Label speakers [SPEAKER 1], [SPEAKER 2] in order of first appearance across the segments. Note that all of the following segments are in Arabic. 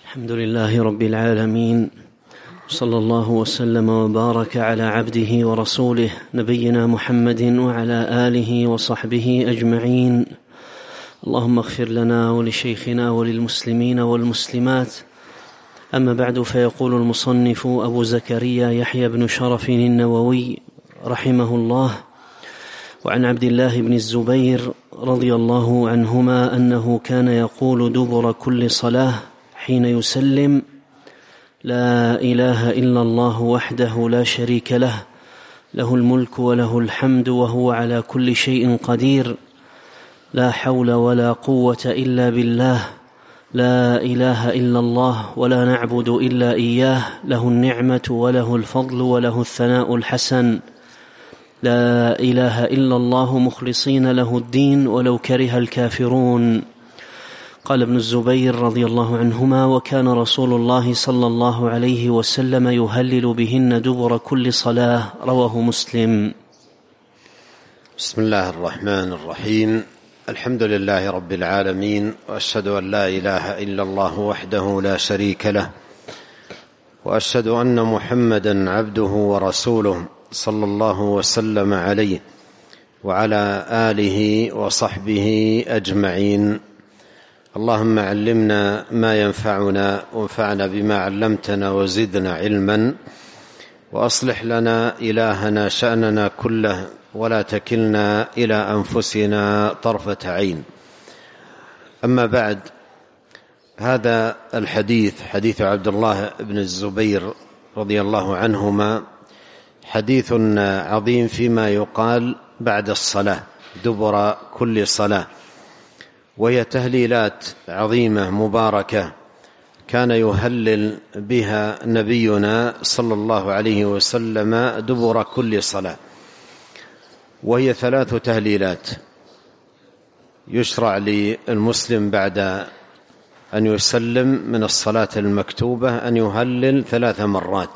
[SPEAKER 1] الحمد لله رب العالمين، صلى الله وسلم وبارك على عبده ورسوله نبينا محمد وعلى آله وصحبه أجمعين. اللهم اغفر لنا ولشيخنا وللمسلمين والمسلمات. أما بعد، فيقول المصنف أبو زكريا يحيى بن شرف النووي رحمه الله: وعن عبد الله بن الزبير رضي الله عنهما أنه كان يقول دبر كل صلاة حين يسلم: لا إله إلا الله وحده لا شريك له، له الملك وله الحمد وهو على كل شيء قدير، لا حول ولا قوة إلا بالله، لا إله إلا الله ولا نعبد إلا إياه، له النعمة وله الفضل وله الثناء الحسن، لا إله إلا الله مخلصين له الدين ولو كره الكافرون. قال ابن الزبير رضي الله عنهما: وكان رسول الله صلى الله عليه وسلم يهلل بهن دبر كل صلاة. رواه مسلم.
[SPEAKER 2] بسم الله الرحمن الرحيم. الحمد لله رب العالمين، وأشهد أن لا إله إلا الله وحده لا شريك له، وأشهد أن محمدا عبده ورسوله صلى الله وسلم عليه وعلى آله وصحبه أجمعين. اللهم علمنا ما ينفعنا وانفعنا بما علمتنا وزدنا علما، وأصلح لنا إلهنا شأننا كله ولا تكلنا إلى أنفسنا طرفة عين. أما بعد، هذا الحديث حديث عبد الله بن الزبير رضي الله عنهما حديث عظيم فيما يقال بعد الصلاة دبر كل صلاة، وهي تهليلات عظيمة مباركة كان يهلل بها نبينا صلى الله عليه وسلم دبر كل صلاة، وهي 3 تهليلات يشرع للمسلم بعد أن يسلم من الصلاة المكتوبة أن يهلل 3 مرات.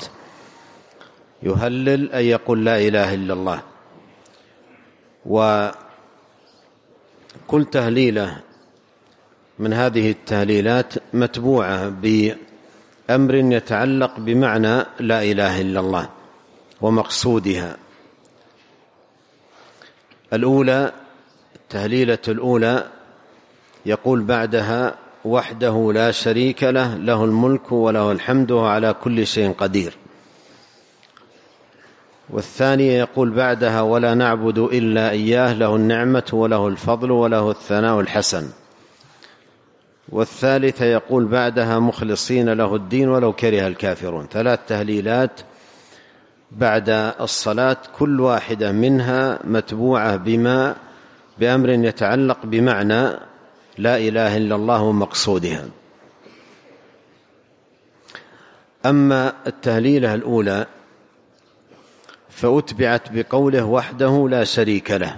[SPEAKER 2] يهلل أن يقول لا إله إلا الله، وكل تهليلة من هذه التهليلات متبوعة بأمر يتعلق بمعنى لا إله إلا الله ومقصودها. الأولى، التهليلة الأولى، يقول بعدها: وحده لا شريك له، له الملك وله الحمد وهو على كل شيء قدير. والثانية يقول بعدها: ولا نعبد إلا إياه، له النعمة وله الفضل وله الثناء الحسن. والثالثة يقول بعدها: مخلصين له الدين ولو كره الكافرون. 3 تهليلات بعد الصلاة، كل واحدة منها متبوعة بأمر يتعلق بمعنى لا إله إلا الله ومقصودها. أما التهليلة الأولى فأتبعت بقوله: وحده لا شريك له،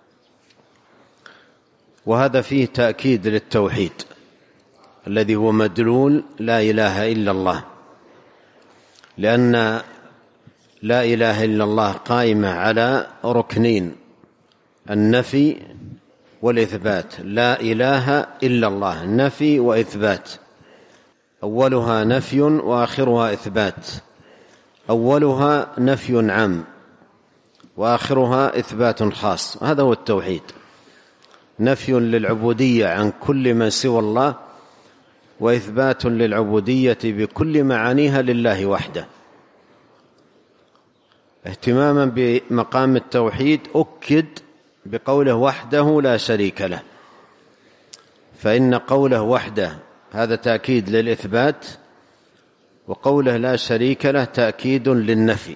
[SPEAKER 2] وهذا فيه تأكيد للتوحيد الذي هو مدلول لا إله إلا الله، لأن لا إله إلا الله قائمة على ركنين: النفي والإثبات. لا إله إلا الله نفي وإثبات، أولها نفي وآخرها إثبات. أولها نفي عام وآخرها إثبات خاص، هذا هو التوحيد: نفي للعبودية عن كل من سوى الله، وإثبات للعبودية بكل معانيها لله وحده. اهتماما بمقام التوحيد أكد بقوله: وحده لا شريك له، فإن قوله وحده هذا تأكيد للإثبات، وقوله لا شريك له تأكيد للنفي.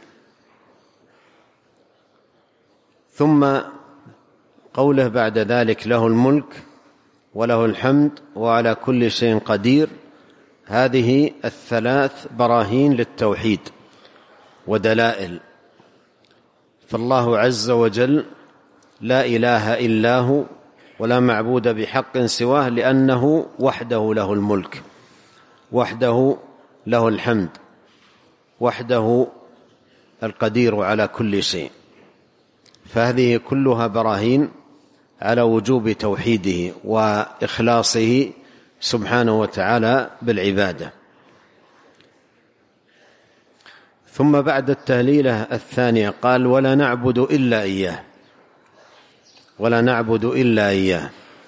[SPEAKER 2] ثم قوله بعد ذلك: له الملك وله الحمد وعلى كل شيء قدير. هذه 3 براهين للتوحيد ودلائل. فالله عز وجل لا إله إلا هو ولا معبود بحق سواه، لأنه وحده له الملك، وحده له الحمد، وحده القدير على كل شيء. فهذه كلها براهين على وجوب توحيده وإخلاصه سبحانه وتعالى بالعبادة. ثم بعد التهليلة الثانية قال ولا نعبد إلا إياه، ولا نعبد إلا إياه.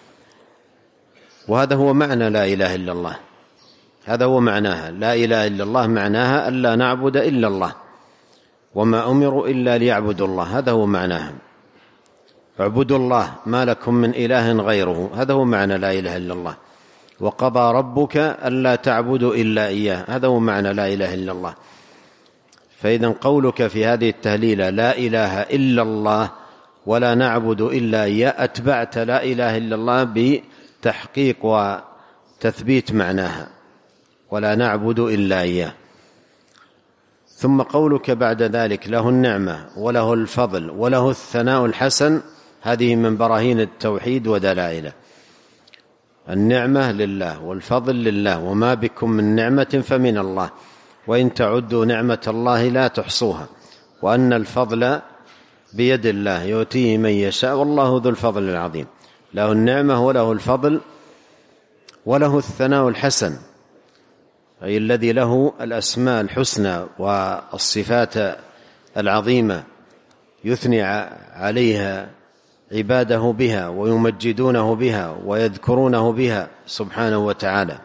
[SPEAKER 2] وهذا هو معنى لا إله إلا الله، هذا هو معناها. لا إله إلا الله معناها ألا نعبد إلا الله، وما أمروا إلا ليعبدوا الله، هذا هو معناها. اعبدوا الله ما لكم من إله غيره، هذا هو معنى لا إله إلا الله. وقضى ربك ألا تعبدوا إلا إياه، هذا هو معنى لا إله إلا الله. فإذا قولك في هذه التهليلة لا إله إلا الله ولا نعبد إلا إياه، أتبعت لا إله إلا الله بتحقيق وتثبيت معناها، ولا نعبد إلا إياه. ثم قولك بعد ذلك له النعمة وله الفضل وله الثناء الحسن، هذه من براهين التوحيد ودلائله. النعمة لله والفضل لله، وما بكم من نعمة فمن الله، وإن تعدوا نعمة الله لا تحصوها، وأن الفضل بيد الله يؤتيه من يشاء والله ذو الفضل العظيم. له النعمة وله الفضل وله الثناء الحسن، أي الذي له الأسماء الحسنى والصفات العظيمة يثني عليها عباده بها ويمجدونه بها ويذكرونه بها سبحانه وتعالى.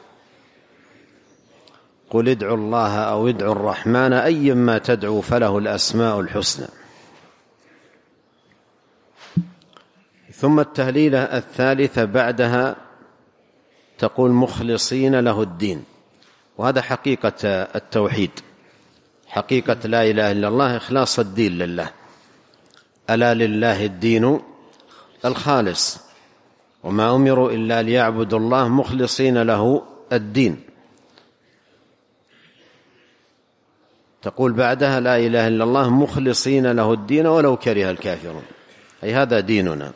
[SPEAKER 2] قل ادعوا الله أو ادعوا الرحمن أيما تدعوا فله الأسماء الحسنى. ثم التهليلة الثالثة بعدها تقول مخلصين له الدين، وهذا حقيقة التوحيد، حقيقة لا إله إلا الله إخلاص الدين لله. ألا لله الدين الخالص، وما أمروا إلا ليعبدوا الله مخلصين له الدين. تقول بعدها لا إله إلا الله مخلصين له الدين ولو كره الكافرون، أي هذا ديننا،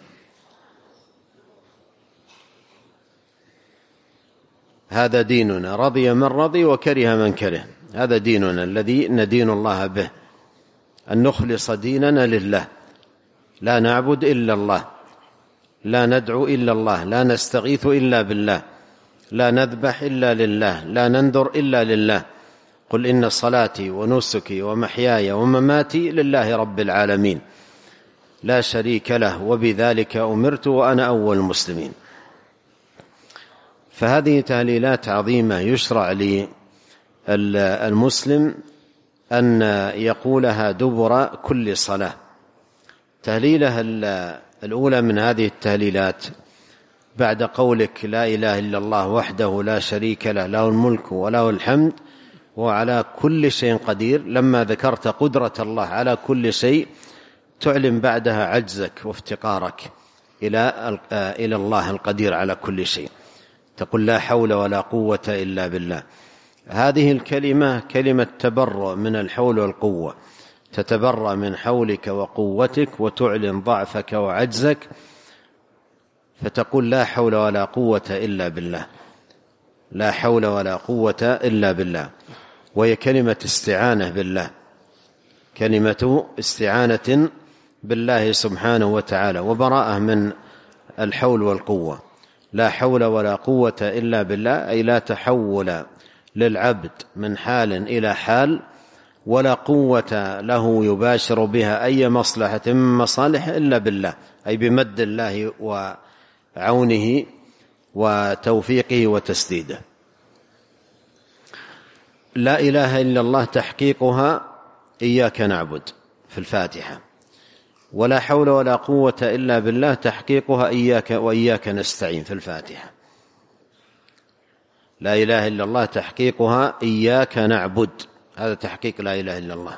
[SPEAKER 2] هذا ديننا، رضي من رضي وكره من كره، هذا ديننا الذي ندين الله به، أن نخلص ديننا لله، لا نعبد إلا الله، لا ندعو إلا الله، لا نستغيث إلا بالله، لا نذبح إلا لله، لا ننذر إلا لله. قل إن صلاتي ونسكي ومحياي ومماتي لله رب العالمين لا شريك له وبذلك أمرت وأنا أول المسلمين. فهذه تهليلات عظيمة يشرع للمسلم أن يقولها دبر كل صلاة. تهليلها الأولى من هذه التهليلات بعد قولك لا إله إلا الله وحده لا شريك له، له الملك وله الحمد وعلى كل شيء قدير، لما ذكرت قدرة الله على كل شيء تعلم بعدها عجزك وافتقارك إلى الله القدير على كل شيء. تقول لا حول ولا قوة إلا بالله. هذه الكلمة كلمة تبرؤ من الحول والقوة، تتبرأ من حولك وقوتك وتعلن ضعفك وعجزك، فتقول لا حول ولا قوة إلا بالله، لا حول ولا قوة إلا بالله. وهي كلمة استعانة بالله، كلمة استعانة بالله سبحانه وتعالى وبراءة من الحول والقوة. لا حول ولا قوة إلا بالله، أي لا تحول للعبد من حال إلى حال، ولا قوة له يباشر بها أي مصلحة من مصالحه إلا بالله، أي بمد الله وعونه وتوفيقه وتسديده. لا إله إلا الله تحقيقها إياك نعبد في الفاتحة، ولا حول ولا قوة إلا بالله تحقيقها إياك وإياك نستعين في الفاتحة. لا إله إلا الله تحقيقها إياك نعبد، هذا تحقيق لا إله إلا الله.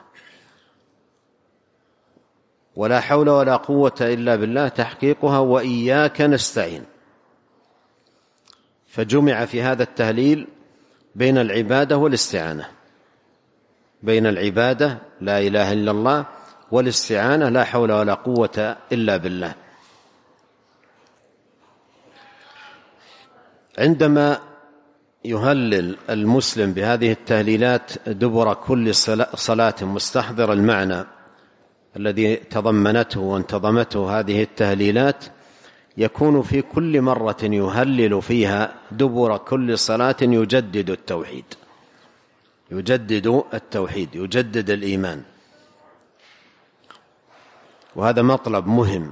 [SPEAKER 2] ولا حول ولا قوة إلا بالله تحقيقها وإياك نستعين. فجمع في هذا التهليل بين العبادة والاستعانة، بين العبادة لا إله إلا الله والاستعانة لا حول ولا قوة إلا بالله. عندما يهلل المسلم بهذه التهليلات دبر كل صلاة مستحضر المعنى الذي تضمنته وانتظمته هذه التهليلات، يكون في كل مرة يهلل فيها دبر كل صلاة يجدد التوحيد، يجدد التوحيد، يجدد الإيمان. وهذا مطلب مهم.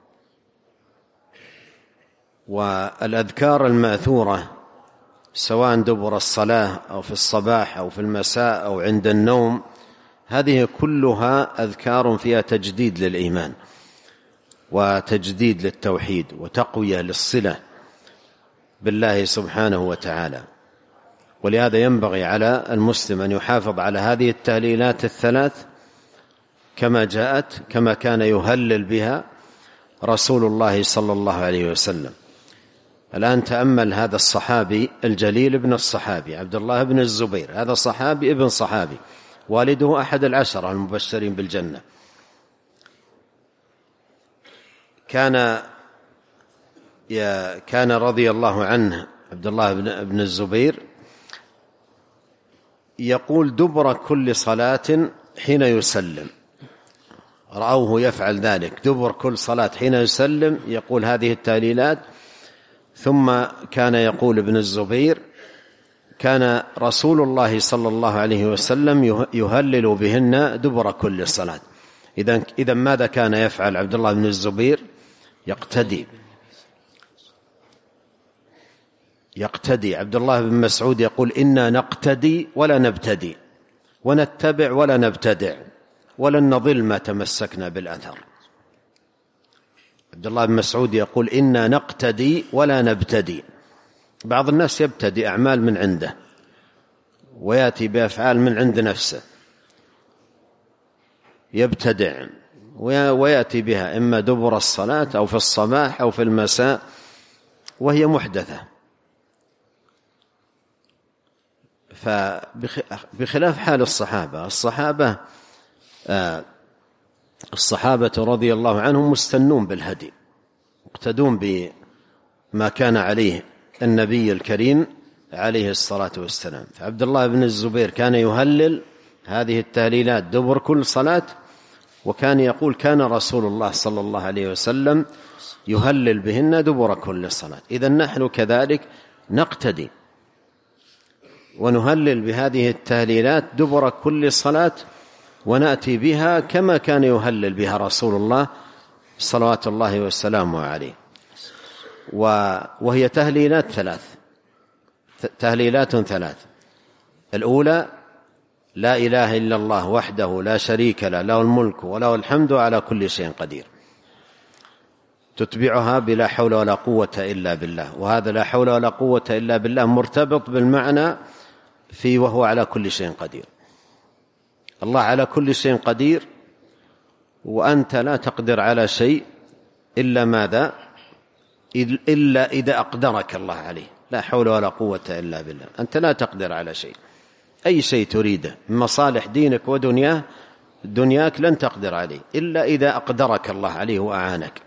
[SPEAKER 2] والأذكار المأثورة سواء دبر الصلاة أو في الصباح أو في المساء أو عند النوم، هذه كلها أذكار فيها تجديد للإيمان وتجديد للتوحيد وتقوية للصلة بالله سبحانه وتعالى. ولهذا ينبغي على المسلم أن يحافظ على هذه التهليلات الثلاث كما جاءت، كما كان يهلل بها رسول الله صلى الله عليه وسلم. الآن تأمل هذا الصحابي الجليل ابن الصحابي عبد الله بن الزبير، هذا صحابي ابن صحابي، والده أحد العشرة المبشرين بالجنة. كان رضي الله عنه عبد الله بن الزبير يقول دبر كل صلاة حين يسلم، رأوه يفعل ذلك دبر كل صلاة حين يسلم، يقول هذه التهليلات. ثم كان يقول ابن الزبير كان رسول الله صلى الله عليه وسلم يهلل بهن دبر كل صلاة. إذن ماذا كان يفعل عبد الله بن الزبير؟ يقتدي. عبد الله بن مسعود يقول إنا نقتدي ولا نبتدي، ونتبع ولا نبتدع، ولن نضل ما تمسكنا بالأثر. عبد الله بن مسعود يقول إنا نقتدي ولا نبتدي. بعض الناس يبتدي أعمال من عنده ويأتي بأفعال من عند نفسه، يبتدع ويأتي بها إما دبر الصلاة أو في الصباح أو في المساء وهي محدثة. فبخلاف حال الصحابة رضي الله عنهم مستنون بالهدي، مقتدون بما كان عليه النبي الكريم عليه الصلاة والسلام. فعبد الله بن الزبير كان يهلل هذه التهليلات دبر كل صلاة، وكان يقول كان رسول الله صلى الله عليه وسلم يهلل بهن دبر كل صلاة. إذن نحن كذلك نقتدي ونهلل بهذه التهليلات دبر كل صلاة، ونأتي بها كما كان يهلل بها رسول الله صلوات الله وسلامه عليه. وهي تهليلات ثلاث. الأولى لا إله إلا الله وحده لا شريك له، له الملك وله الحمد على كل شيء قدير. تتبعها بلا حول ولا قوة إلا بالله، وهذا لا حول ولا قوة إلا بالله مرتبط بالمعنى في وهو على كل شيء قدير. الله على كل شيء قدير، وأنت لا تقدر على شيء إلا ماذا؟ إلا إذا أقدرك الله عليه. لا حول ولا قوة إلا بالله. أنت لا تقدر على شيء، أي شيء تريده من مصالح دينك ودنياك لن تقدر عليه إلا إذا أقدرك الله عليه وأعانك.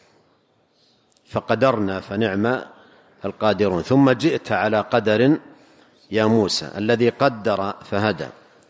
[SPEAKER 2] فقدرنا فنعم القادرون. ثم جئت على قدر يا موسى الذي قدر فهدى.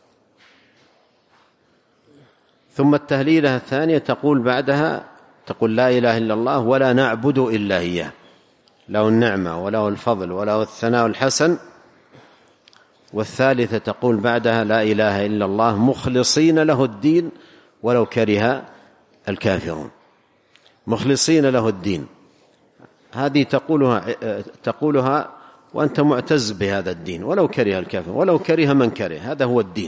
[SPEAKER 2] ثم التهليلة الثانية تقول بعدها تقول لا إله إلا الله ولا نعبد إلا إياه، له النعمة وله الفضل وله الثناء الحسن. والثالثة تقول بعدها لا إله إلا الله مخلصين له الدين ولو كره الكافرون. مخلصين له الدين، هذه تقولها وأنت معتز بهذا الدين ولو كره الكافر، ولو كره من كره. هذا هو الدين،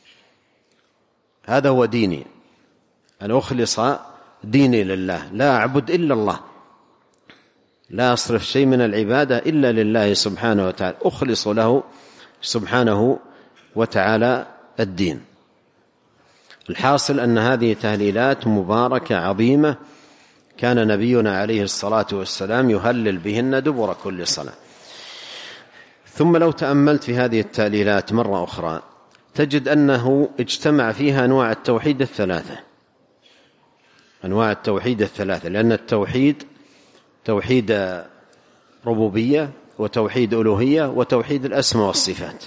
[SPEAKER 2] هذا هو ديني، أن أخلص ديني لله، لا أعبد إلا الله، لا أصرف شيء من العبادة إلا لله سبحانه وتعالى، أخلص له سبحانه وتعالى الدين. الحاصل أن هذه تهليلات مباركة عظيمة كان نبينا عليه الصلاة والسلام يهلل بهن دبر كل صلاة. ثم لو تأملت في هذه التهليلات مرة أخرى تجد أنه اجتمع فيها أنواع التوحيد الثلاثة، أنواع التوحيد الثلاثة، لأن التوحيد توحيد ربوبية وتوحيد ألوهية وتوحيد الأسماء والصفات.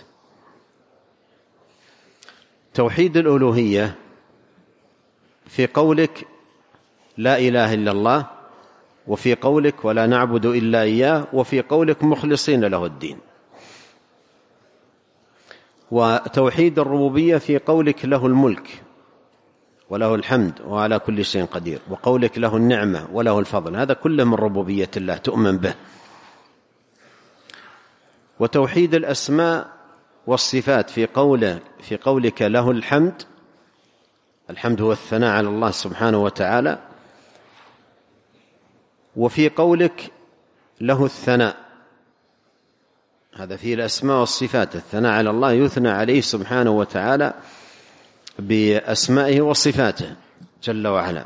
[SPEAKER 2] توحيد الألوهية في قولك لا إله إلا الله، وفي قولك ولا نعبد إلا إياه، وفي قولك مخلصين له الدين. وتوحيد الربوبية في قولك له الملك وله الحمد وعلى كل شيء قدير، وقولك له النعمة وله الفضل، هذا كله من ربوبية الله تؤمن به. وتوحيد الأسماء والصفات في قولك له الحمد، الحمد هو الثناء على الله سبحانه وتعالى، وفي قولك له الثناء، هذا فيه الأسماء والصفات، الثناء على الله يثنى عليه سبحانه وتعالى بأسمائه وصفاته جل وعلا.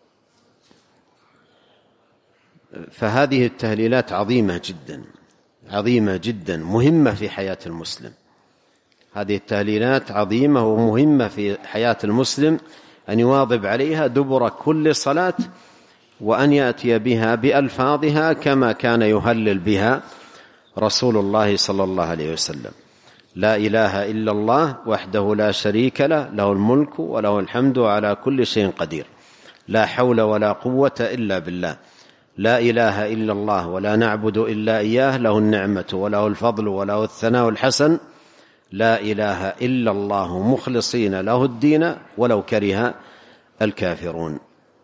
[SPEAKER 2] فهذه التهليلات عظيمة جدا عظيمة جدا، مهمة في حياة المسلم. هذه التهليلات عظيمة ومهمة في حياة المسلم، أن يواظب عليها دبر كل صلاة، وأن يأتي بها بألفاظها كما كان يهلل بها رسول الله صلى الله عليه وسلم. لا إله إلا الله وحده لا شريك له، له الملك وله الحمد على كل شيء قدير، لا حول ولا قوة إلا بالله، لا إله إلا الله ولا نعبد إلا إياه، له النعمة وله الفضل وله الثناء الحسن، لا إله إلا الله مخلصين له الدين ولو كره الكافرون.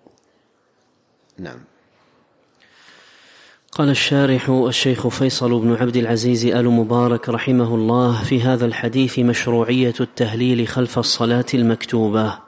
[SPEAKER 2] نعم.
[SPEAKER 1] قال الشارح الشيخ فيصل بن عبد العزيز آل مبارك رحمه الله في هذا الحديث مشروعية التهليل خلف الصلاة المكتوبة.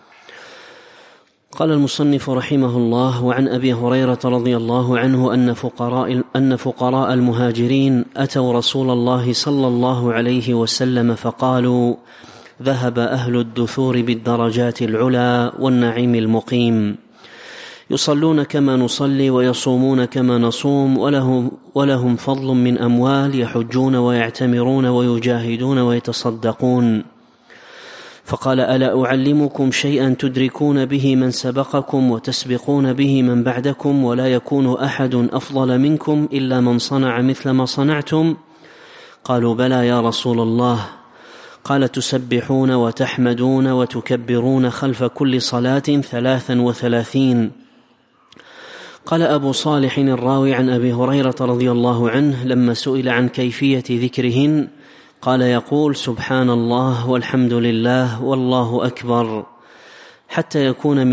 [SPEAKER 1] قال المصنف رحمه الله: وعن أبي هريرة رضي الله عنه أن فقراء المهاجرين أتوا رسول الله صلى الله عليه وسلم فقالوا: ذهب أهل الدثور بالدرجات العلى والنعيم المقيم، يصلون كما نصلي ويصومون كما نصوم، ولهم فضل من أموال، يحجون ويعتمرون ويجاهدون ويتصدقون. فقال: ألا أعلمكم شيئا تدركون به من سبقكم وتسبقون به من بعدكم، ولا يكون أحد أفضل منكم إلا من صنع مثل ما صنعتم؟ قالوا: بلى يا رسول الله. قال: تسبحون وتحمدون وتكبرون خلف كل صلاة 33. قال أبو صالح الراوي عن أبي هريرة رضي الله عنه لما سئل عن كيفية ذكرهن قال: يقول: سبحان الله والحمد لله والله أكبر، حتى يكون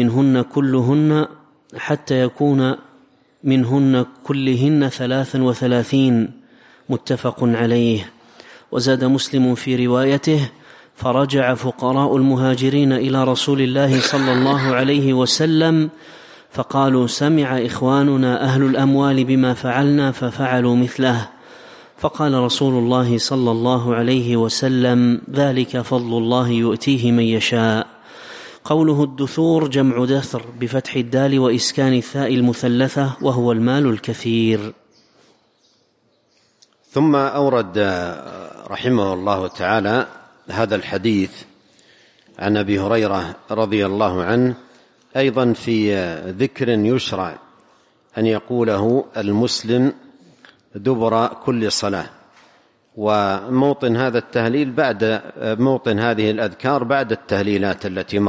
[SPEAKER 1] منهن كلهن 33. متفق عليه. وزاد مسلم في روايته: فرجع فقراء المهاجرين إلى رسول الله صلى الله عليه وسلم فقالوا: سمع إخواننا أهل الأموال بما فعلنا ففعلوا مثله. فقال رسول الله صلى الله عليه وسلم: ذلك فضل الله يؤتيه من يشاء. قوله الدثور جمع دثر بفتح الدال وإسكان الثاء المثلثة، وهو المال الكثير.
[SPEAKER 2] ثم أورد رحمه الله تعالى هذا الحديث عن أبي هريرة رضي الله عنه أيضا في ذكر يشرع أن يقوله المسلم دبر كل صلاة، وموطن هذا التهليل بعد موطن هذه الأذكار بعد التهليلات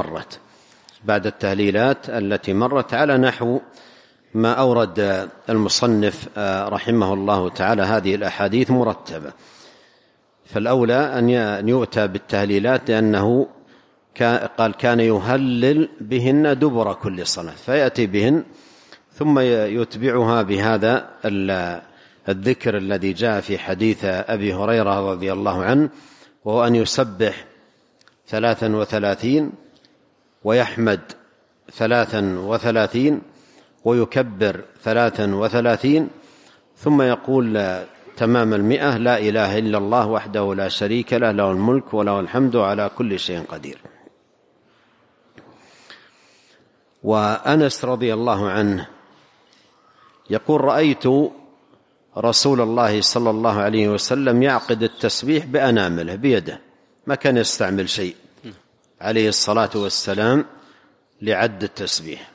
[SPEAKER 2] التي مرت على نحو ما أورد المصنف رحمه الله تعالى هذه الأحاديث مرتبة. فالأولى أن يؤتى بالتهليلات، لأنه قال كان يهلل بهن دبر كل صلاة، فيأتي بهن ثم يتبعها بهذا الذكر الذي جاء في حديث أبي هريرة رضي الله عنه، وهو أن يسبح 33 ويحمد 33 ويكبر 33، ثم يقول تمام 100: لا إله إلا الله وحده لا شريك له، له الملك وله الحمد على كل شيء قدير. وأنس رضي الله عنه يقول: رأيت رسول الله صلى الله عليه وسلم يعقد التسبيح بأنامله بيده، ما كان يستعمل شيء عليه الصلاة والسلام لعد التسبيح.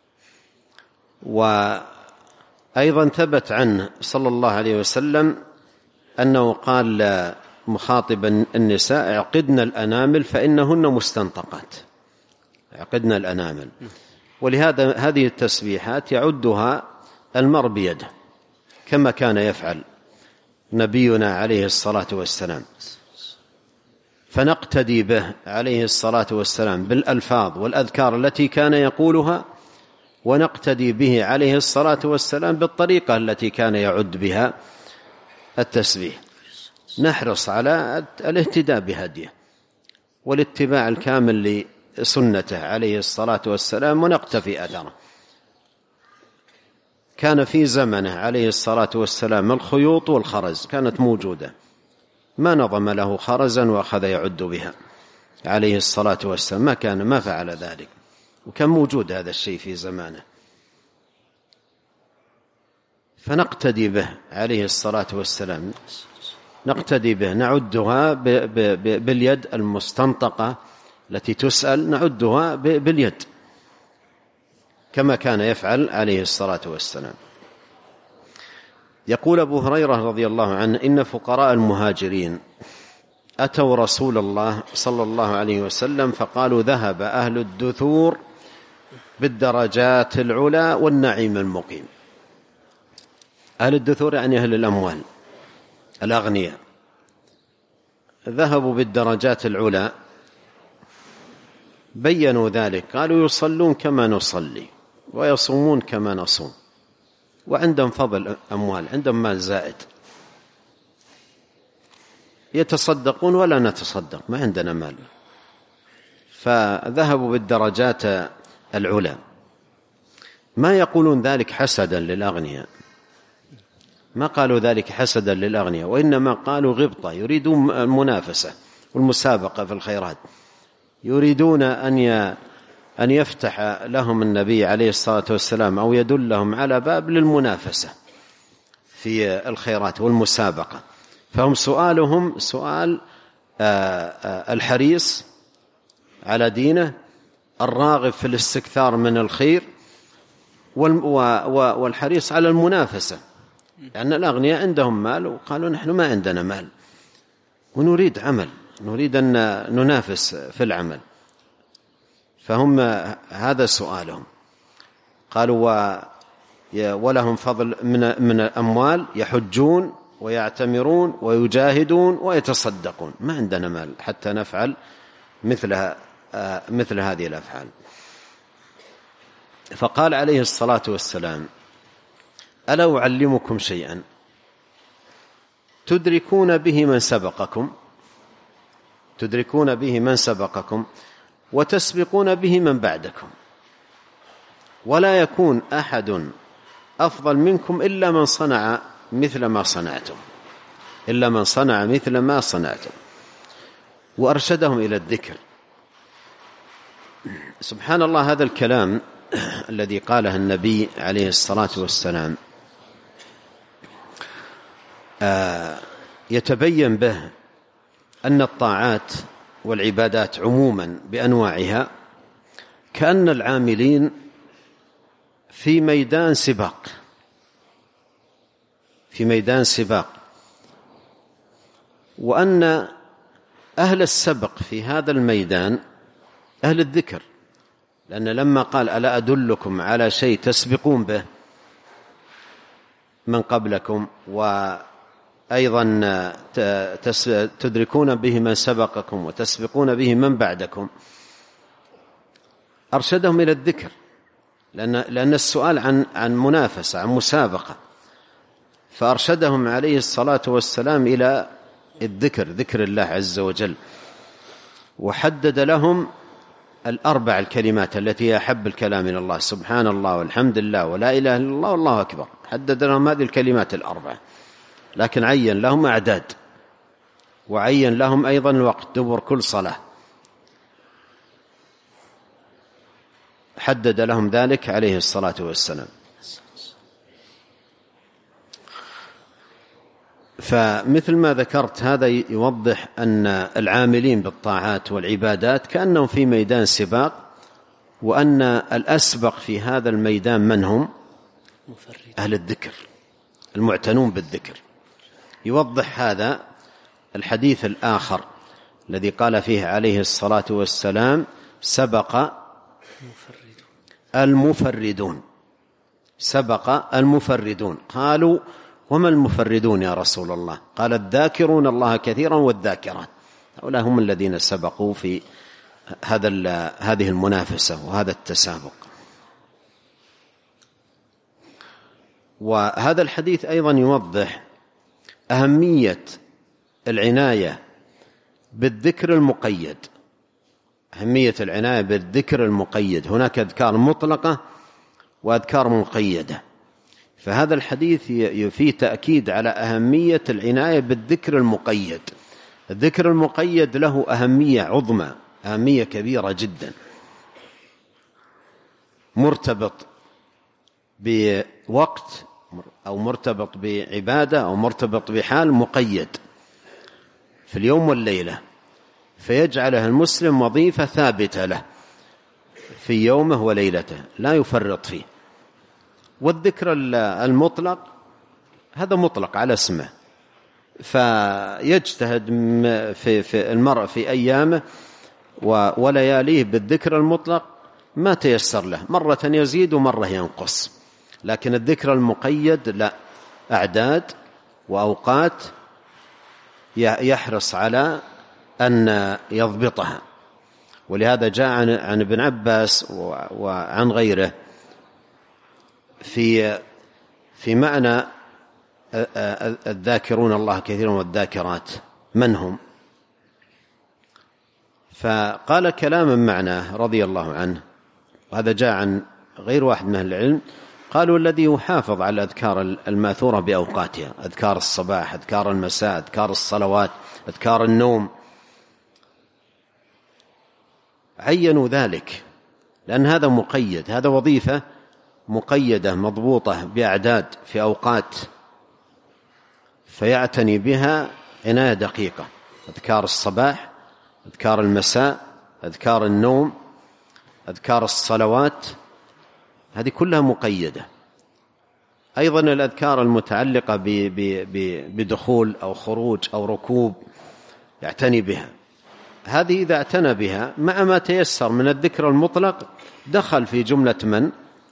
[SPEAKER 2] وأيضا ثبت عنه صلى الله عليه وسلم أنه قال مخاطبا النساء: اعقدن الأنامل فإنهن مستنطقات، اعقدن الأنامل. ولهذا هذه التسبيحات يعدها المرء بيده كما كان يفعل نبينا عليه الصلاة والسلام. فنقتدي به عليه الصلاة والسلام بالألفاظ والأذكار التي كان يقولها، ونقتدي به عليه الصلاة والسلام بالطريقة التي كان يعد بها التسبيح. نحرص على الاهتداء بهديه والاتباع الكامل لسنته عليه الصلاة والسلام، ونقتفي أثره. كان في زمنه عليه الصلاة والسلام الخيوط والخرز كانت موجودة، ما نظم له خرزا وأخذ يعد بها عليه الصلاة والسلام، ما فعل ذلك، وكان موجود هذا الشيء في زمانه. فنقتدي به عليه الصلاة والسلام، نقتدي به، نعدها باليد المستنطقة التي تسأل، نعدها باليد كما كان يفعل عليه الصلاة والسلام. يقول أبو هريرة رضي الله عنه: إن فقراء المهاجرين أتوا رسول الله صلى الله عليه وسلم فقالوا: ذهب أهل الدثور بالدرجات العلى والنعيم المقيم. أهل الدثور يعني أهل الأموال الأغنياء، ذهبوا بالدرجات العلى، بيّنوا ذلك، قالوا: يصلون كما نصلي ويصومون كما نصوم، وعندهم فضل أموال، عندهم مال زائد، يتصدقون ولا نتصدق، ما عندنا مال. فذهبوا بالدرجات العلى. ما يقولون ذلك حسدا للأغنياء، ما قالوا ذلك حسدا للأغنياء، وإنما قالوا غبطة، يريدون المنافسة والمسابقة في الخيرات، يريدون أن يفتح لهم النبي عليه الصلاة والسلام أو يدلهم على باب للمنافسة في الخيرات والمسابقة. فهم سؤالهم سؤال الحريص على دينه، الراغب في الاستكثار من الخير، والحريص على المنافسة، لأن الأغنياء عندهم مال وقالوا: نحن ما عندنا مال ونريد عمل، نريد أن ننافس في العمل. فهم هذا سؤالهم. قالوا: ولهم فضل من الأموال، يحجون ويعتمرون ويجاهدون ويتصدقون، ما عندنا مال حتى نفعل مثل هذه الأفعال. فقال عليه الصلاة والسلام: ألا أعلمكم شيئا تدركون به من سبقكم وتسبقون به من بعدكم، ولا يكون أحد أفضل منكم إلا من صنع مثل ما صنعتم. وأرشدهم إلى الذكر. سبحان الله، هذا الكلام الذي قاله النبي عليه الصلاة والسلام يتبين به أن الطاعات والعبادات عموما بأنواعها كأن العاملين في ميدان سباق، وأن أهل السبق في هذا الميدان أهل الذكر، لأن لما قال: ألا أدلكم على شيء تسبقون به من قبلكم وأيضا تدركون به من سبقكم وتسبقون به من بعدكم، أرشدهم إلى الذكر، لأن السؤال عن منافسة، عن مسابقة، فأرشدهم عليه الصلاة والسلام إلى الذكر، ذكر الله عز وجل، وحدد لهم الأربع الكلمات التي أحب الكلام إلى الله: سبحان الله والحمد لله ولا إله إلا الله والله أكبر. حدد لهم هذه الكلمات الأربع، لكن عين لهم أعداد، وعين لهم أيضا الوقت دبر كل صلاة، حدد لهم ذلك عليه الصلاة والسلام. فمثل ما ذكرت، هذا يوضح أن العاملين بالطاعات والعبادات كأنهم في ميدان سباق، وأن الأسبق في هذا الميدان من هم؟ أهل الذكر، المعتنون بالذكر. يوضح هذا الحديث الآخر الذي قال فيه عليه الصلاة والسلام: سبق المفردون. قالوا: وما المفردون يا رسول الله؟ قال: الذاكرون الله كثيرا والذاكرات. هؤلاء هم الذين سبقوا في هذه المنافسة وهذا التسابق. وهذا الحديث أيضا يوضح أهمية العناية بالذكر المقيد. أهمية العناية بالذكر المقيد، هناك أذكار مطلقة وأذكار مقيدة، فهذا الحديث فيه تأكيد على أهمية العناية بالذكر المقيد. الذكر المقيد له أهمية عظمى، أهمية كبيرة جدا، مرتبط بوقت أو مرتبط بعبادة أو مرتبط بحال مقيد في اليوم والليلة، فيجعلها المسلم وظيفة ثابتة له في يومه وليلته لا يفرط فيه. والذكر المطلق هذا مطلق على اسمه، فيجتهد في المرء في أيامه ولياليه بالذكر المطلق ما تيسر له، مرة يزيد ومرة ينقص. لكن الذكر المقيد لا، أعداد وأوقات يحرص على أن يضبطها. ولهذا جاء عن ابن عباس وعن غيره في معنى الذاكرون الله كثيرا والذاكرات من هم، فقال كلاما معناه رضي الله عنه، وهذا جاء عن غير واحد من أهل العلم، قالوا الذي يحافظ على الأذكار الماثورة بأوقاتها، أذكار الصباح، أذكار المساء، أذكار الصلوات، أذكار النوم، عينوا ذلك لأن هذا مقيد، هذا وظيفة مقيدة مضبوطة بأعداد في أوقات، فيعتني بها عناية دقيقة. أذكار الصباح، أذكار المساء، أذكار النوم، أذكار الصلوات، هذه كلها مقيدة. أيضا الأذكار المتعلقة بدخول أو خروج أو ركوب يعتني بها، هذه إذا اعتنى بها مع ما تيسر من الذكر المطلق دخل في جملة من؟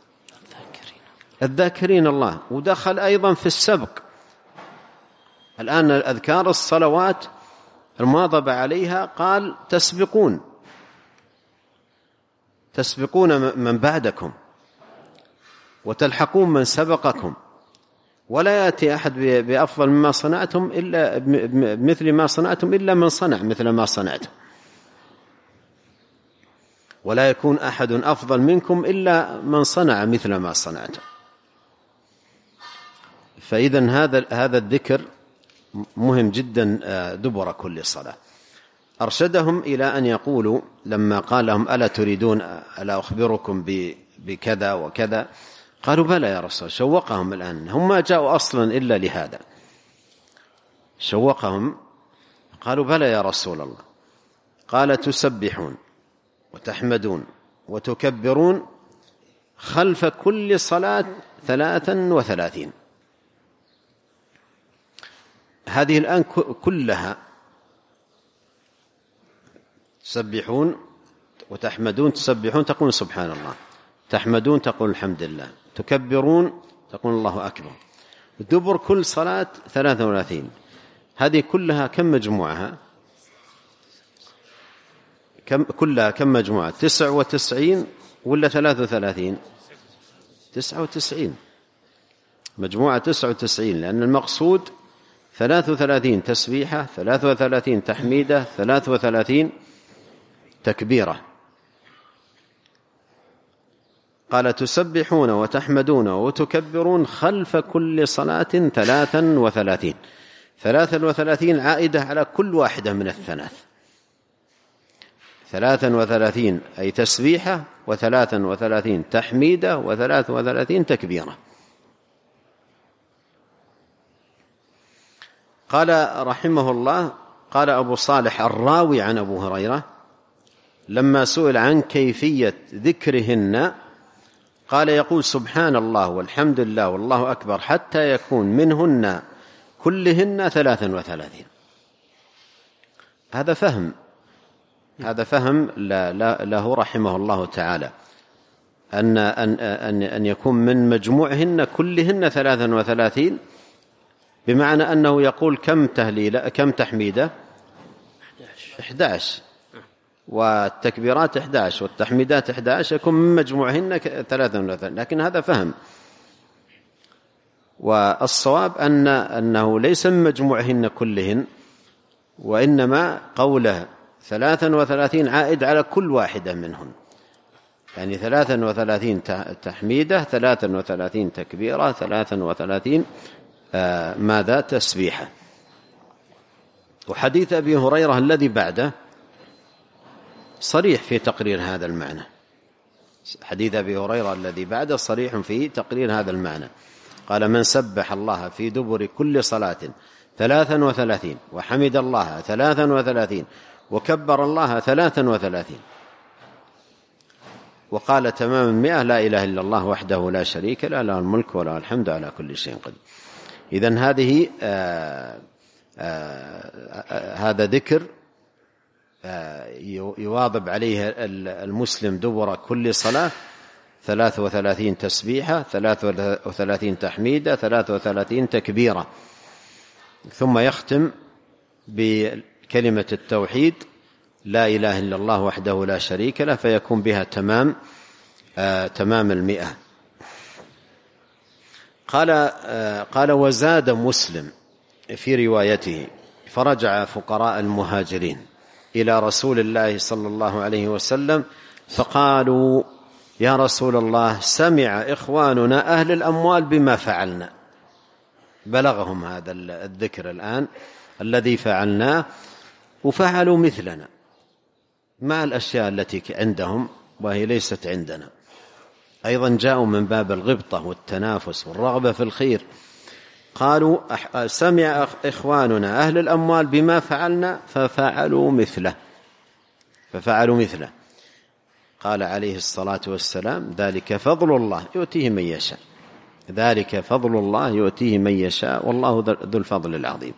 [SPEAKER 2] الذاكرين الله، ودخل أيضا في السبق. الآن أذكار الصلوات المواظبة عليها قال تسبقون من بعدكم وتلحقون من سبقكم، ولا يأتي أحد بأفضل مما صنعتم إلا مثل ما صنعتم إلا من صنع مثل ما صنعتم، ولا يكون أحد أفضل منكم إلا من صنع مثل ما صنعتم. فإذن هذا الذكر مهم جدا دبر كل صلاة. أرشدهم إلى أن يقولوا لما قال لهم ألا تريدون ألا أخبركم بكذا وكذا، قالوا بلى يا رسول. شوقهم الآن، هم ما جاءوا أصلا إلا لهذا، شوقهم قالوا بلى يا رسول الله. قال تسبحون وتحمدون وتكبرون خلف كل صلاة 33. هذه الآن كلها تسبحون وتحمدون، تسبحون تقول سبحان الله، تحمدون تقول الحمد لله، تكبرون تقول الله أكبر، دبر كل صلاة 33. هذه كلها كم مجموعها؟ كلها كم مجموعة؟ 99 ولا 33؟ 99 مجموعة 99، لأن المقصود 33 تسبيحة، 33 تحميدة، 33 تكبيرة. قال تسبحون وتحمدون وتكبرون خلف كل صلاة 33. 33 عائدة على كل واحدة من الثلاث، 33 أي تسبيحة، و33 تحميدة، و33 تكبيرة. قال رحمه الله، قال أبو صالح الراوي عن أبو هريرة لما سئل عن كيفية ذكرهن قال يقول سبحان الله والحمد لله والله أكبر حتى يكون منهن كلهن 33. هذا فهم له رحمه الله تعالى، أن يكون من مجموعهن كلهن 33، بمعنى أنه يقول كم تهليلة كم تحميدة 11 والتكبيرات 11 والتحميدات 11 يكون من مجموعهن 33. لكن هذا فهم، والصواب أنه ليس من مجموعهن كلهن، وإنما قوله 33 عائد على كل واحدة منهن، يعني 33 تحميدة، 33 تكبيرة، 33 ماذا تسبيحة. وحديث أبي هريرة الذي بعده صريح في تقرير هذا المعنى. حديث أبي هريرة الذي بعده صريح في تقرير هذا المعنى. قال: من سبح الله في دبر كل صلاة 33 وحمد الله 33 وكبر الله 33 وقال تمام 100 لا إله إلا الله وحده لا شريك له له الملك وله الحمد على كل شيء قدير. إذن هذه هذا ذكر يواظب عليه المسلم دبر كل صلاة: 33 تسبيحة، 33 تحميدة، 33 تكبيرة، ثم يختم بكلمة التوحيد: لا إله إلا الله وحده لا شريك له، فيكون بها تمام 100. قال: وزاد مسلم في روايته: فرجع فقراء المهاجرين إلى رسول الله صلى الله عليه وسلم فقالوا: يا رسول الله، سمع إخواننا أهل الأموال بما فعلنا. بلغهم هذا الذكر الآن الذي فعلناه، وفعلوا مثلنا مع الأشياء التي عندهم وهي ليست عندنا. أيضا جاءوا من باب الغبطة والتنافس والرغبة في الخير. قالوا: سمع إخواننا أهل الأموال بما فعلنا ففعلوا مثله. قال عليه الصلاة والسلام: ذلك فضل الله يؤتيه من يشاء، ذلك فضل الله يؤتيه من يشاء والله ذو الفضل العظيم.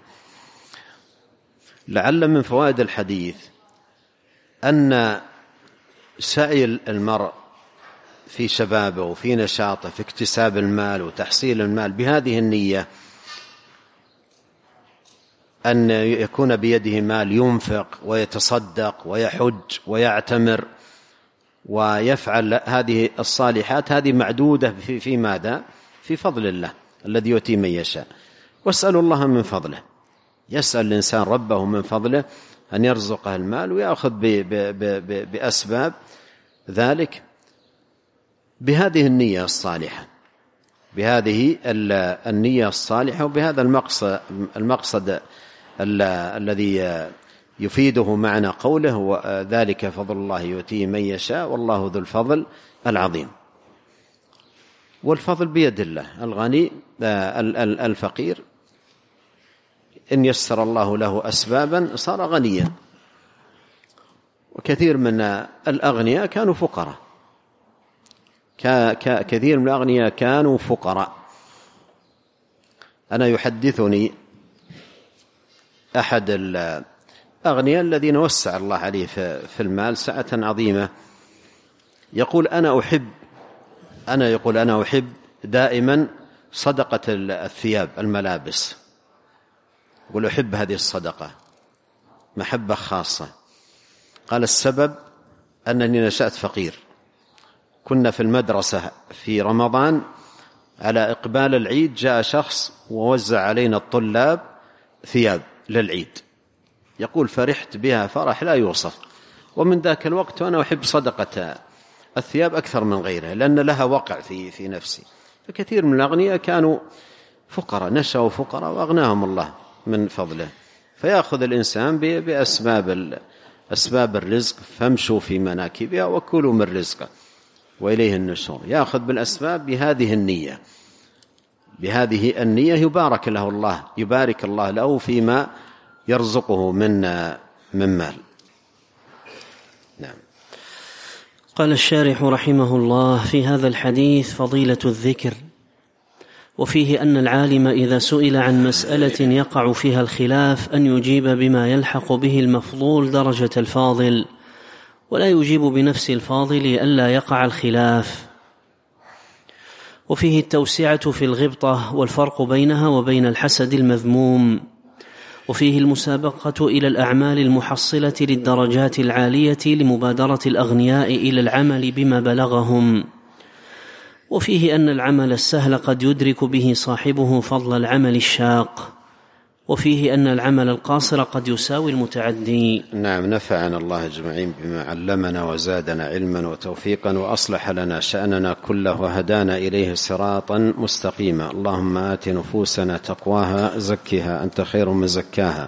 [SPEAKER 2] لعل من فوائد الحديث أن سعي المرء في شبابه وفي نشاطه في اكتساب المال وتحصيل المال بهذه النية، أن يكون بيده مال ينفق ويتصدق ويحج ويعتمر ويفعل هذه الصالحات، هذه معدودة في ماذا؟ في فضل الله الذي يؤتي من يشاء. واسألوا الله من فضله، يسأل الإنسان ربه من فضله أن يرزقه المال ويأخذ بأسباب ذلك بهذه النية الصالحة، بهذه النية الصالحة وبهذا المقصد الذي يفيده معنى قوله: وذلك فضل الله يؤتيه من يشاء والله ذو الفضل العظيم. والفضل بيد الله، الغني الفقير إن يسر الله له أسبابا صار غنيا. وكثير من الأغنياء كانوا فقراء، كثير من الأغنياء كانوا فقراء. أنا يحدثني أحد الأغنياء الذين وسع الله عليه في المال سعة عظيمة، يقول: أنا أحب دائما صدقة الثياب الملابس، يقول: أحب هذه الصدقة محبة خاصة. قال: السبب أنني نشأت فقير، كنا في المدرسة في رمضان على إقبال العيد جاء شخص ووزع علينا الطلاب ثياب للعيد، يقول: فرحت بها فرح لا يوصف. ومن ذاك الوقت وأنا أحب صدقة الثياب أكثر من غيرها، لأن لها وقع في نفسي. فكثير من الأغنياء كانوا فقراء، نشأوا فقراء وأغناهم الله من فضله. فيأخذ الإنسان بأسباب الرزق: فامشوا في مناكبها وكلوا من رزقه وإليه النشور. يأخذ بالأسباب بهذه النية يبارك الله له فيما يرزقه من مال. نعم.
[SPEAKER 1] قال الشارح رحمه الله: في هذا الحديث فضيلة الذكر، وفيه أن العالم إذا سئل عن مسألة يقع فيها الخلاف أن يجيب بما يلحق به المفضول درجة الفاضل، ولا يجيب بنفس الفاضل لئلا يقع الخلاف. وفيه التوسعة في الغبطة والفرق بينها وبين الحسد المذموم، وفيه المسابقة إلى الأعمال المحصلة للدرجات العالية لمبادرة الأغنياء إلى العمل بما بلغهم. وفيه أن العمل السهل قد يدرك به صاحبه فضل العمل الشاق، وفيه أن العمل القاصر قد يساوي المتعدي.
[SPEAKER 2] نعم، نفعنا الله أجمعين بما علمنا وزادنا علما وتوفيقا وأصلح لنا شأننا كله وهدانا إليه صراطا مستقيما. اللهم آت نفوسنا تقواها زكها أنت خير من زكاها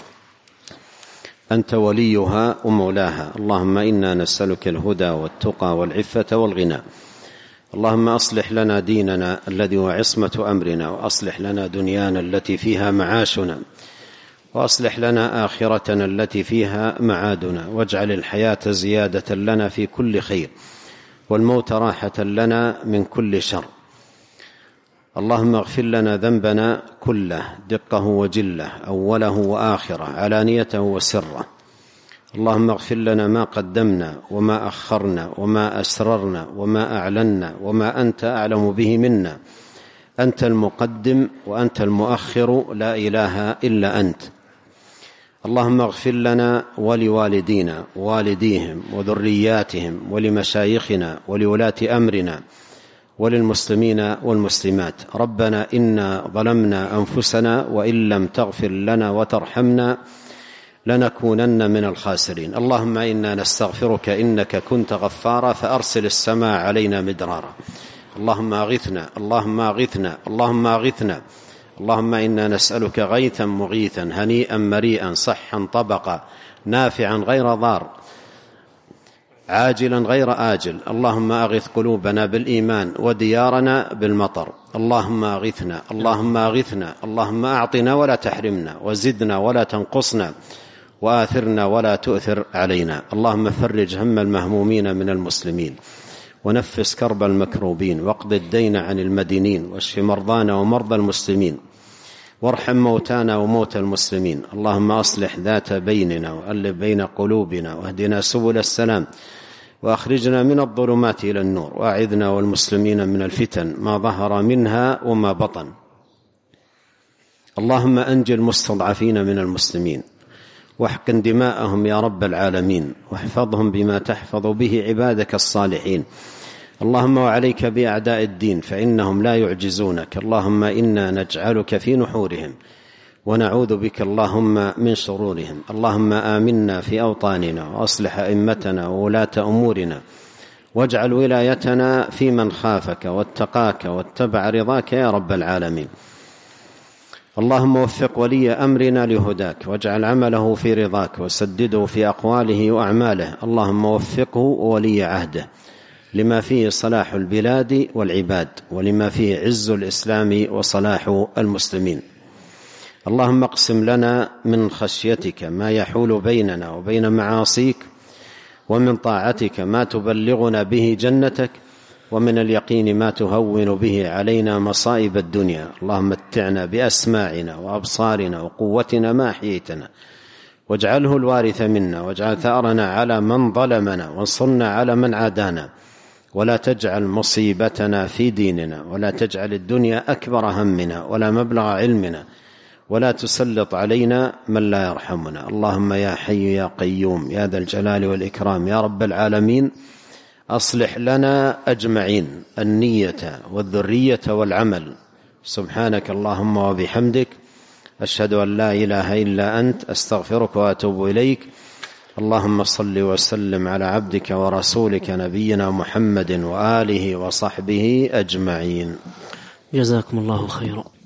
[SPEAKER 2] أنت وليها ومولاها. اللهم إنا نسألك الهدى والتقى والعفة والغنى. اللهم أصلح لنا ديننا الذي هو عصمة أمرنا، وأصلح لنا دنيانا التي فيها معاشنا، وأصلح لنا آخرتنا التي فيها معادنا، واجعل الحياة زيادة لنا في كل خير، والموت راحة لنا من كل شر. اللهم اغفر لنا ذنبنا كله دقه وجله، أوله وآخره، علانيته وسره. اللهم اغفر لنا ما قدمنا وما أخرنا وما أسررنا وما أعلنا وما أنت أعلم به منا. أنت المقدم وأنت المؤخر، لا إله إلا أنت. اللهم اغفر لنا ولوالدينا ووالديهم وذرياتهم ولمشايخنا ولولاة أمرنا وللمسلمين والمسلمات. ربنا إنا ظلمنا أنفسنا وإن لم تغفر لنا وترحمنا لنكونن من الخاسرين. اللهم إنا نستغفرك إنك كنت غفارا فأرسل السماء علينا مدرارا. اللهم أغثنا اللهم أغثنا اللهم أغثنا. اللهم إنا نسألك غيثا مغيثا هنيئا مريئا صحا طبقا نافعا غير ضار عاجلا غير آجل. اللهم أغث قلوبنا بالإيمان وديارنا بالمطر. اللهم أغثنا اللهم أغثنا. اللهم أعطنا ولا تحرمنا، وزدنا ولا تنقصنا، وآثرنا ولا تؤثر علينا. اللهم فرج هم المهمومين من المسلمين، ونفس كرب المكروبين، واقض الدين عن المدينين، واشف مرضانا ومرضى المسلمين، وارحم موتانا وموتى المسلمين. اللهم أصلح ذات بيننا وألف بين قلوبنا، واهدنا سبل السلام، وأخرجنا من الظلمات إلى النور، وأعذنا والمسلمين من الفتن ما ظهر منها وما بطن. اللهم أنجي المستضعفين من المسلمين، واحقن دماءهم يا رب العالمين، واحفظهم بما تحفظ به عبادك الصالحين. اللهم وعليك بأعداء الدين فإنهم لا يعجزونك. اللهم إنا نجعلك في نحورهم، ونعوذ بك اللهم من شرورهم. اللهم آمنا في أوطاننا، وأصلح أئمتنا وولاة أمورنا، واجعل ولايتنا في من خافك واتقاك واتبع رضاك يا رب العالمين. اللهم وفق ولي أمرنا لهداك، واجعل عمله في رضاك، وسدده في أقواله وأعماله. اللهم وفقه وولي عهده لما فيه صلاح البلاد والعباد، ولما فيه عز الإسلام وصلاح المسلمين. اللهم اقسم لنا من خشيتك ما يحول بيننا وبين معاصيك، ومن طاعتك ما تبلغنا به جنتك، ومن اليقين ما تهون به علينا مصائب الدنيا. اللهم متعنا بأسماعنا وأبصارنا وقوتنا ما أحييتنا، واجعله الوارث منا، واجعل ثأرنا على من ظلمنا، وانصرنا على من عادانا، ولا تجعل مصيبتنا في ديننا، ولا تجعل الدنيا أكبر همنا ولا مبلغ علمنا، ولا تسلط علينا من لا يرحمنا. اللهم يا حي يا قيوم يا ذا الجلال والإكرام يا رب العالمين، أصلح لنا أجمعين النية والذرية والعمل. سبحانك اللهم وبحمدك، أشهد أن لا إله إلا أنت، أستغفرك وأتوب إليك. اللهم صل وسلم على عبدك ورسولك نبينا محمد وآله وصحبه أجمعين.
[SPEAKER 1] جزاكم الله خيرا.